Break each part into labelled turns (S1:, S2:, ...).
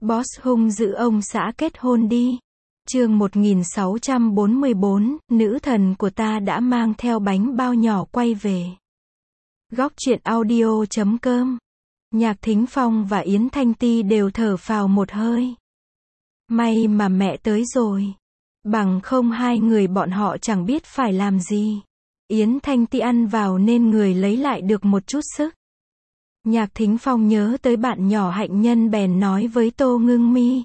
S1: Boss hung dữ ông xã kết hôn đi. Chương 1644, nữ thần của ta đã mang theo bánh bao nhỏ quay về. Góc truyện audio.com. Nhạc Thính Phong và Yến Thanh Ti đều thở phào một hơi. May mà mẹ tới rồi. Bằng không hai người bọn họ chẳng biết phải làm gì. Yến Thanh Ti ăn vào nên người lấy lại được một chút sức. Nhạc Thính Phong nhớ tới bạn nhỏ Hạnh Nhân bèn nói với Tô Ngưng Mi.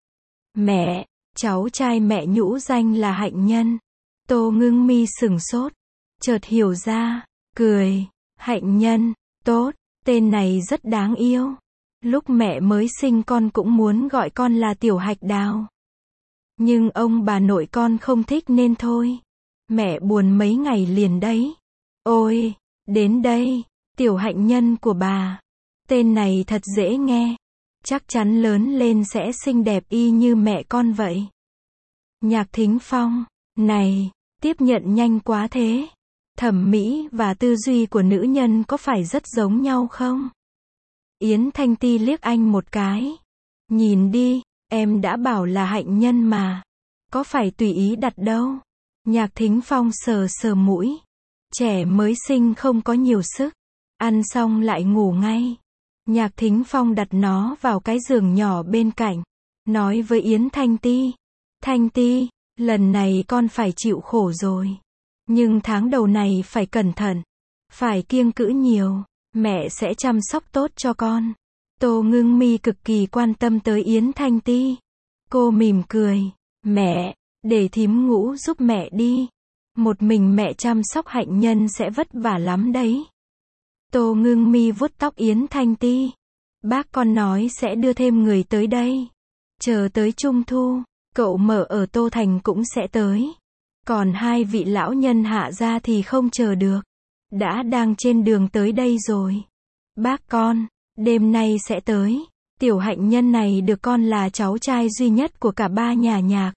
S1: Mẹ, cháu trai mẹ nhũ danh là Hạnh Nhân. Tô Ngưng Mi sửng sốt, chợt hiểu ra, cười. Hạnh Nhân, tốt, tên này rất đáng yêu. Lúc mẹ mới sinh con cũng muốn gọi con là Tiểu Hạch Đào. Nhưng ông bà nội con không thích nên thôi. Mẹ buồn mấy ngày liền đấy. Ôi, đến đây, Tiểu Hạnh Nhân của bà. Tên này thật dễ nghe. Chắc chắn lớn lên sẽ xinh đẹp y như mẹ con vậy. Nhạc Thính Phong, này, tiếp nhận nhanh quá thế. Thẩm mỹ và tư duy của nữ nhân có phải rất giống nhau không? Yến Thanh Ti liếc anh một cái. Nhìn đi, em đã bảo là Hạnh Nhân mà. Có phải tùy ý đặt đâu. Nhạc Thính Phong sờ sờ mũi. Trẻ mới sinh không có nhiều sức. Ăn xong lại ngủ ngay. Nhạc Thính Phong đặt nó vào cái giường nhỏ bên cạnh. Nói với Yến Thanh Ti. Thanh Ti, lần này con phải chịu khổ rồi. Nhưng tháng đầu này phải cẩn thận. Phải kiêng cữ nhiều. Mẹ sẽ chăm sóc tốt cho con. Tô Ngưng Mi cực kỳ quan tâm tới Yến Thanh Ti. Cô mỉm cười. Mẹ, để thím Ngũ giúp mẹ đi. Một mình mẹ chăm sóc Hạnh Nhân sẽ vất vả lắm đấy. Tô Ngưng Mi vuốt tóc Yến Thanh Ti. Bác con nói sẽ đưa thêm người tới đây. Chờ tới Trung Thu, cậu Mở ở Tô Thành cũng sẽ tới. Còn hai vị lão nhân Hạ gia thì không chờ được. Đang trên đường tới đây rồi. Bác con, đêm nay sẽ tới. Tiểu Hạnh Nhân này được con là cháu trai duy nhất của cả ba nhà Nhạc.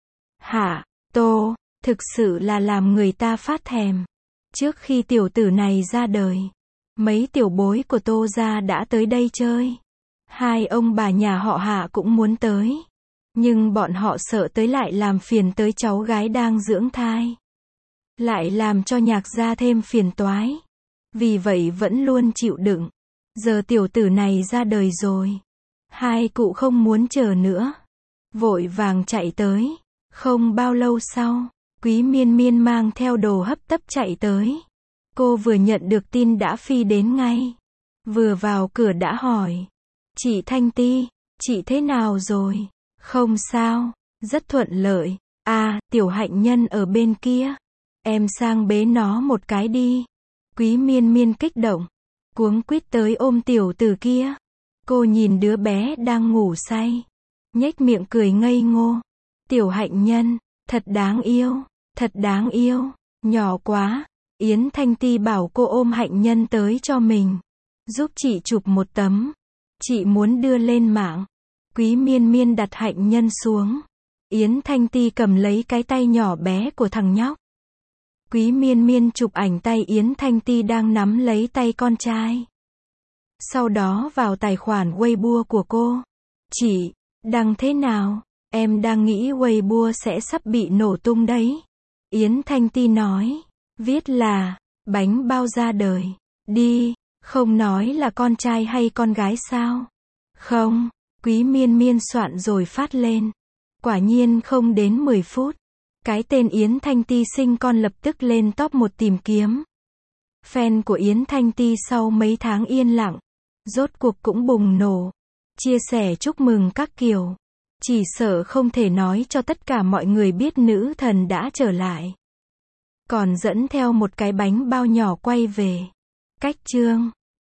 S1: Hả, Tô, thực sự là làm người ta phát thèm. Trước khi tiểu tử này ra đời, mấy tiểu bối của Tô gia đã tới đây chơi. Hai ông bà nhà họ Hạ cũng muốn tới. Nhưng bọn họ sợ tới lại làm phiền tới cháu gái đang dưỡng thai. Lại làm cho Nhạc gia thêm phiền toái. Vì vậy vẫn luôn chịu đựng. Giờ tiểu tử này ra đời rồi. Hai cụ không muốn chờ nữa. Vội vàng chạy tới. Không bao lâu sau, Quý Miên Miên mang theo đồ hấp tấp chạy tới. Cô vừa nhận được tin đã phi đến ngay. Vừa vào cửa đã hỏi. Chị Thanh Ti, chị thế nào rồi? Không sao, rất thuận lợi. À, Tiểu Hạnh Nhân ở bên kia. Em sang bế nó một cái đi. Quý Miên Miên kích động. Cuống quýt tới ôm tiểu tử kia. Cô nhìn đứa bé đang ngủ say. Nhếch miệng cười ngây ngô. Tiểu Hạnh Nhân, thật đáng yêu, thật đáng yêu. Nhỏ quá. Yến Thanh Ti bảo cô ôm Hạnh Nhân tới cho mình. Giúp chị chụp một tấm. Chị muốn đưa lên mạng. Quý Miên Miên đặt Hạnh Nhân xuống. Yến Thanh Ti cầm lấy cái tay nhỏ bé của thằng nhóc. Quý Miên Miên chụp ảnh tay Yến Thanh Ti đang nắm lấy tay con trai. Sau đó vào tài khoản Weibo của cô. Chị, đăng thế nào? Em đang nghĩ Weibo sẽ sắp bị nổ tung đấy. Yến Thanh Ti nói. Viết là, bánh bao ra đời. Đi, không nói là con trai hay con gái sao? Không, Quý Miên Miên soạn rồi phát lên. Quả nhiên không đến 10 phút. Cái tên Yến Thanh Ti sinh con lập tức lên top 1 tìm kiếm. Fan của Yến Thanh Ti sau mấy tháng yên lặng, rốt cuộc cũng bùng nổ. Chia sẻ chúc mừng các kiểu. Chỉ sợ không thể nói cho tất cả mọi người biết nữ thần đã trở lại. Còn dẫn theo một cái bánh bao nhỏ quay về. Cách chương